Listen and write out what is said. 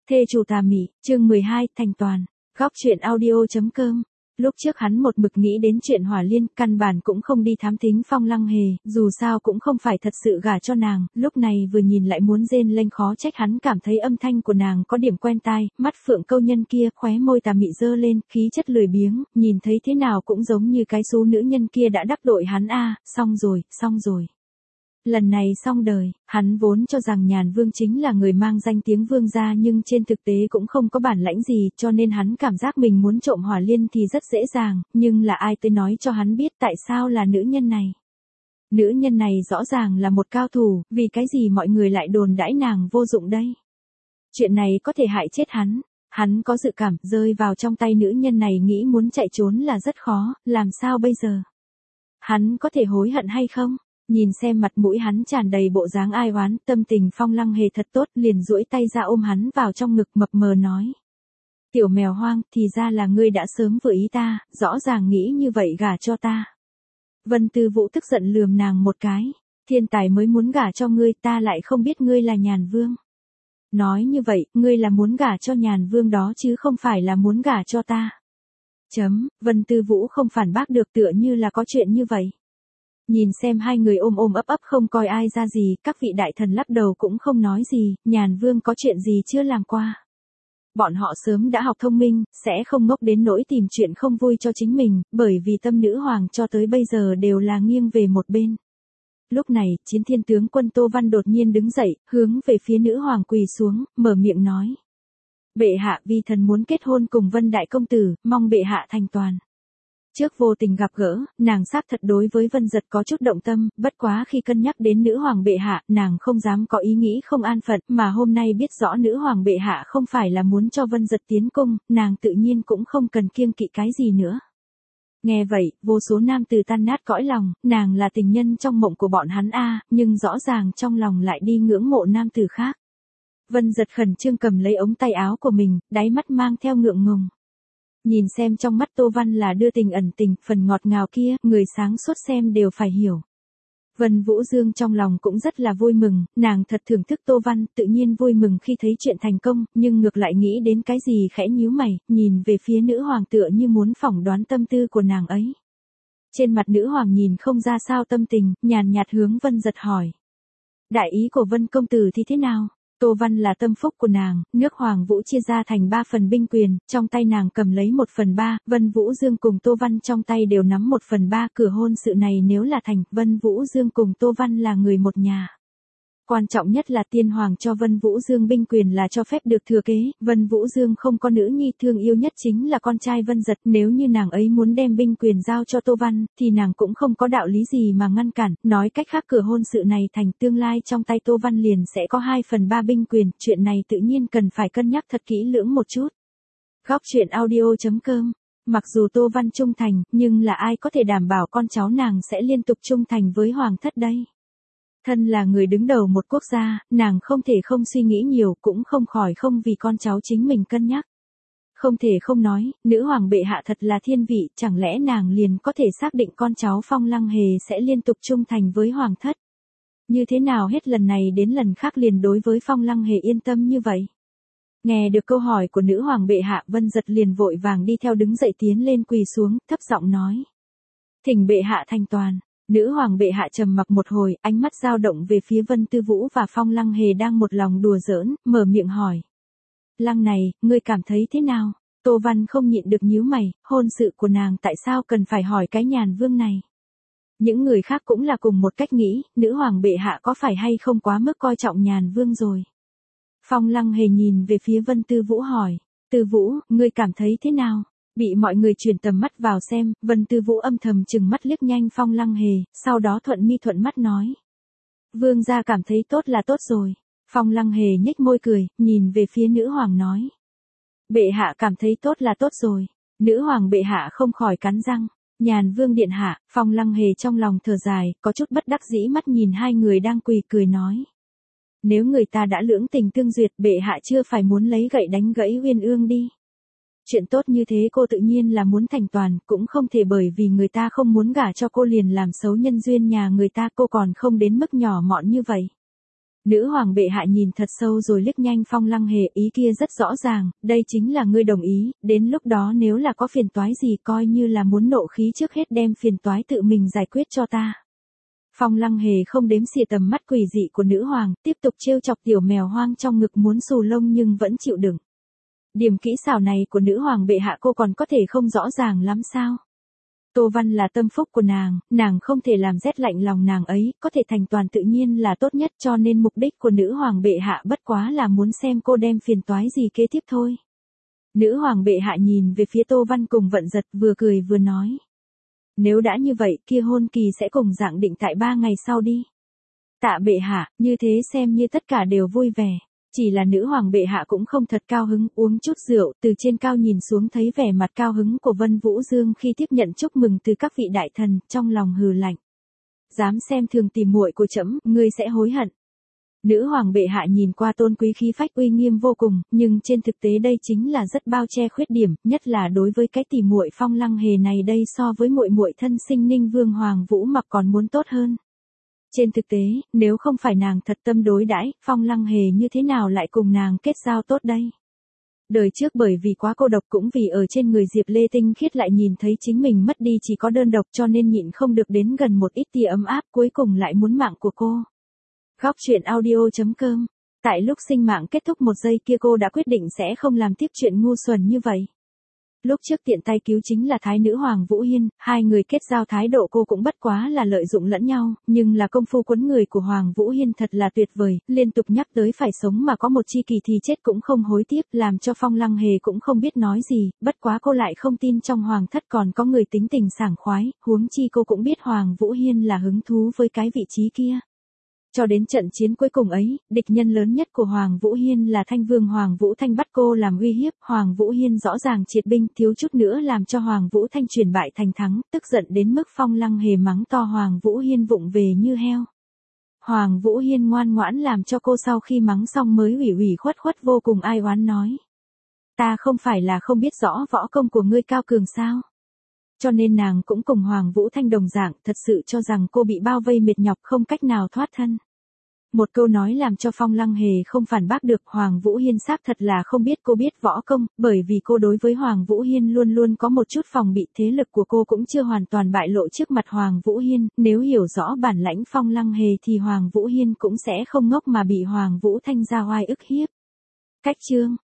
Thê chủ tà mị, chương 12, thành toàn. Góc truyện audio.com. Lúc trước hắn một mực nghĩ đến chuyện Hỏa Liên, căn bản cũng không đi thám thính Phong Lăng Hề, dù sao cũng không phải thật sự gả cho nàng, lúc này vừa nhìn lại muốn rên lên khó trách hắn cảm thấy âm thanh của nàng có điểm quen tai, mắt phượng câu nhân kia, khóe môi tà mị dơ lên, khí chất lười biếng, nhìn thấy thế nào cũng giống như cái số nữ nhân kia đã đắc tội hắn xong rồi. Lần này xong đời, hắn vốn cho rằng Nhàn Vương chính là người mang danh tiếng vương gia nhưng trên thực tế cũng không có bản lãnh gì cho nên hắn cảm giác mình muốn trộm Hỏa Liên thì rất dễ dàng, nhưng là ai tới nói cho hắn biết tại sao là nữ nhân này. Nữ nhân này rõ ràng là một cao thủ, vì cái gì mọi người lại đồn đãi nàng vô dụng đây. Chuyện này có thể hại chết hắn có dự cảm rơi vào trong tay nữ nhân này nghĩ muốn chạy trốn là rất khó, làm sao bây giờ? Hắn có thể hối hận hay không? Nhìn xem mặt mũi hắn tràn đầy bộ dáng ai oán, tâm tình Phong Lăng Hề thật tốt, liền duỗi tay ra ôm hắn vào trong ngực mập mờ nói. Tiểu mèo hoang, thì ra là ngươi đã sớm vừa ý ta, rõ ràng nghĩ như vậy gả cho ta. Vân Tư Vũ tức giận lườm nàng một cái, thiên tài mới muốn gả cho ngươi, ta lại không biết ngươi là Nhàn Vương. Nói như vậy, ngươi là muốn gả cho Nhàn Vương đó chứ không phải là muốn gả cho ta. Vân Tư Vũ không phản bác được, tựa như là có chuyện như vậy. Nhìn xem hai người ôm ôm ấp ấp không coi ai ra gì, các vị đại thần lắc đầu cũng không nói gì, Nhàn Vương có chuyện gì chưa làm qua. Bọn họ sớm đã học thông minh, sẽ không ngốc đến nỗi tìm chuyện không vui cho chính mình, bởi vì tâm nữ hoàng cho tới bây giờ đều là nghiêng về một bên. Lúc này, Chiến Thiên tướng quân Tô Văn đột nhiên đứng dậy, hướng về phía nữ hoàng quỳ xuống, mở miệng nói. Bệ hạ, vi thần muốn kết hôn cùng Vân đại công tử, mong bệ hạ thành toàn. Trước vô tình gặp gỡ, nàng xác thật đối với Vân Giật có chút động tâm, bất quá khi cân nhắc đến nữ hoàng bệ hạ, nàng không dám có ý nghĩ không an phận, mà hôm nay biết rõ nữ hoàng bệ hạ không phải là muốn cho Vân Giật tiến cung, nàng tự nhiên cũng không cần kiêng kỵ cái gì nữa. Nghe vậy, vô số nam tử tan nát cõi lòng, nàng là tình nhân trong mộng của bọn hắn nhưng rõ ràng trong lòng lại đi ngưỡng mộ nam tử khác. Vân Giật khẩn trương cầm lấy ống tay áo của mình, đáy mắt mang theo ngượng ngùng. Nhìn xem trong mắt Tô Văn là đưa tình ẩn tình, phần ngọt ngào kia, người sáng suốt xem đều phải hiểu. Vân Vũ Dương trong lòng cũng rất là vui mừng, nàng thật thưởng thức Tô Văn, tự nhiên vui mừng khi thấy chuyện thành công, nhưng ngược lại nghĩ đến cái gì khẽ nhíu mày, nhìn về phía nữ hoàng tựa như muốn phỏng đoán tâm tư của nàng ấy. Trên mặt nữ hoàng nhìn không ra sao tâm tình, nhàn nhạt hướng Vân Giật hỏi. Đại ý của Vân công tử thì thế nào? Tô Văn là tâm phúc của nàng, nước Hoàng Vũ chia ra thành 3 phần binh quyền, trong tay nàng cầm lấy 1/3, Vân Vũ Dương cùng Tô Văn trong tay đều nắm 1/3, cửa hôn sự này nếu là thành, Vân Vũ Dương cùng Tô Văn là người một nhà. Quan trọng nhất là tiên hoàng cho Vân Vũ Dương binh quyền là cho phép được thừa kế, Vân Vũ Dương không có nữ nhi, thương yêu nhất chính là con trai Vân Giật, nếu như nàng ấy muốn đem binh quyền giao cho Tô Văn, thì nàng cũng không có đạo lý gì mà ngăn cản, nói cách khác cửa hôn sự này thành, tương lai trong tay Tô Văn liền sẽ có 2/3 binh quyền, chuyện này tự nhiên cần phải cân nhắc thật kỹ lưỡng một chút. Góc truyện audio.com. Mặc dù Tô Văn trung thành, nhưng là ai có thể đảm bảo con cháu nàng sẽ liên tục trung thành với hoàng thất đây? Thân là người đứng đầu một quốc gia, nàng không thể không suy nghĩ nhiều, cũng không khỏi không vì con cháu chính mình cân nhắc. Không thể không nói, nữ hoàng bệ hạ thật là thiên vị, chẳng lẽ nàng liền có thể xác định con cháu Phong Lăng Hề sẽ liên tục trung thành với hoàng thất? Như thế nào hết lần này đến lần khác liền đối với Phong Lăng Hề yên tâm như vậy? Nghe được câu hỏi của nữ hoàng bệ hạ, Vân Giật liền vội vàng đi theo đứng dậy tiến lên quỳ xuống, thấp giọng nói. Thỉnh bệ hạ thành toàn. Nữ hoàng bệ hạ trầm mặc một hồi, ánh mắt dao động về phía Vân Tư Vũ và Phong Lăng Hề đang một lòng đùa giỡn, mở miệng hỏi. Lăng này, ngươi cảm thấy thế nào? Tô Văn không nhịn được nhíu mày, hôn sự của nàng tại sao cần phải hỏi cái Nhàn Vương này? Những người khác cũng là cùng một cách nghĩ, nữ hoàng bệ hạ có phải hay không quá mức coi trọng Nhàn Vương rồi? Phong Lăng Hề nhìn về phía Vân Tư Vũ hỏi. Tư Vũ, ngươi cảm thấy thế nào? Bị mọi người chuyển tầm mắt vào xem, Vân Tư Vũ âm thầm chừng mắt liếc nhanh Phong Lăng Hề, sau đó thuận mi thuận mắt nói. Vương gia cảm thấy tốt là tốt rồi. Phong Lăng Hề nhếch môi cười, nhìn về phía nữ hoàng nói. Bệ hạ cảm thấy tốt là tốt rồi. Nữ hoàng bệ hạ không khỏi cắn răng. Nhàn Vương điện hạ, Phong Lăng Hề trong lòng thở dài, có chút bất đắc dĩ mắt nhìn hai người đang quỳ cười nói. Nếu người ta đã lưỡng tình tương duyệt, bệ hạ chưa phải muốn lấy gậy đánh gãy Uyên Ương đi. Chuyện tốt như thế cô tự nhiên là muốn thành toàn, cũng không thể bởi vì người ta không muốn gả cho cô liền làm xấu nhân duyên nhà người ta, cô còn không đến mức nhỏ mọn như vậy. Nữ hoàng bệ hạ nhìn thật sâu rồi liếc nhanh Phong Lăng Hề, ý kia rất rõ ràng, đây chính là ngươi đồng ý, đến lúc đó nếu là có phiền toái gì coi như là muốn nộ khí trước hết đem phiền toái tự mình giải quyết cho ta. Phong Lăng Hề không đếm xỉa tầm mắt quỷ dị của nữ hoàng, tiếp tục trêu chọc tiểu mèo hoang trong ngực muốn xù lông nhưng vẫn chịu đựng. Điểm kỹ xảo này của nữ hoàng bệ hạ cô còn có thể không rõ ràng lắm sao? Tô Văn là tâm phúc của nàng không thể làm rét lạnh lòng nàng ấy, có thể thành toàn tự nhiên là tốt nhất, cho nên mục đích của nữ hoàng bệ hạ bất quá là muốn xem cô đem phiền toái gì kế tiếp thôi. Nữ hoàng bệ hạ nhìn về phía Tô Văn cùng Vận Giật, vừa cười vừa nói. Nếu đã như vậy, kia hôn kỳ sẽ cùng dạng định tại 3 ngày sau đi. Tạ bệ hạ, như thế xem như tất cả đều vui vẻ. Chỉ là nữ hoàng bệ hạ cũng không thật cao hứng, uống chút rượu, từ trên cao nhìn xuống thấy vẻ mặt cao hứng của Vân Vũ Dương khi tiếp nhận chúc mừng từ các vị đại thần, trong lòng hừ lạnh. Dám xem thường tìm muội của trẫm, ngươi sẽ hối hận. Nữ hoàng bệ hạ nhìn qua tôn quý khí phách uy nghiêm vô cùng, nhưng trên thực tế đây chính là rất bao che khuyết điểm, nhất là đối với cái tỷ muội Phong Lăng Hề này đây so với muội muội thân sinh Ninh Vương Hoàng Vũ Mặc còn muốn tốt hơn. Trên thực tế, nếu không phải nàng thật tâm đối đãi, Phong Lăng Hề như thế nào lại cùng nàng kết giao tốt đây? Đời trước bởi vì quá cô độc cũng vì ở trên người Diệp Lê Tinh Khiết lại nhìn thấy chính mình mất đi chỉ có đơn độc cho nên nhịn không được đến gần một ít tia ấm áp, cuối cùng lại muốn mạng của cô. Góc truyện audio.com. Tại lúc sinh mạng kết thúc một giây kia cô đã quyết định sẽ không làm tiếp chuyện ngu xuẩn như vậy. Lúc trước tiện tay cứu chính là Thái nữ Hoàng Vũ Hiên, hai người kết giao thái độ cô cũng bất quá là lợi dụng lẫn nhau, nhưng là công phu quấn người của Hoàng Vũ Hiên thật là tuyệt vời, liên tục nhắc tới phải sống mà có một chi kỳ thì chết cũng không hối tiếc, làm cho Phong Lăng Hề cũng không biết nói gì, bất quá cô lại không tin trong Hoàng thất còn có người tính tình sảng khoái, huống chi cô cũng biết Hoàng Vũ Hiên là hứng thú với cái vị trí kia. Cho đến trận chiến cuối cùng ấy, địch nhân lớn nhất của Hoàng Vũ Hiên là Thanh Vương Hoàng Vũ Thanh bắt cô làm uy hiếp, Hoàng Vũ Hiên rõ ràng triệt binh thiếu chút nữa làm cho Hoàng Vũ Thanh chuyển bại thành thắng, tức giận đến mức Phong Lăng Hề mắng to Hoàng Vũ Hiên vụng về như heo. Hoàng Vũ Hiên ngoan ngoãn làm cho cô sau khi mắng xong mới ủy ủy khuất khuất vô cùng ai oán nói. Ta không phải là không biết rõ võ công của ngươi cao cường sao? Cho nên nàng cũng cùng Hoàng Vũ Thanh đồng dạng, thật sự cho rằng cô bị bao vây mệt nhọc không cách nào thoát thân. Một câu nói làm cho Phong Lăng Hề không phản bác được, Hoàng Vũ Hiên xác thật là không biết cô biết võ công, bởi vì cô đối với Hoàng Vũ Hiên luôn luôn có một chút phòng bị, thế lực của cô cũng chưa hoàn toàn bại lộ trước mặt Hoàng Vũ Hiên, nếu hiểu rõ bản lãnh Phong Lăng Hề thì Hoàng Vũ Hiên cũng sẽ không ngốc mà bị Hoàng Vũ Thanh ra oai ức hiếp. Cách chương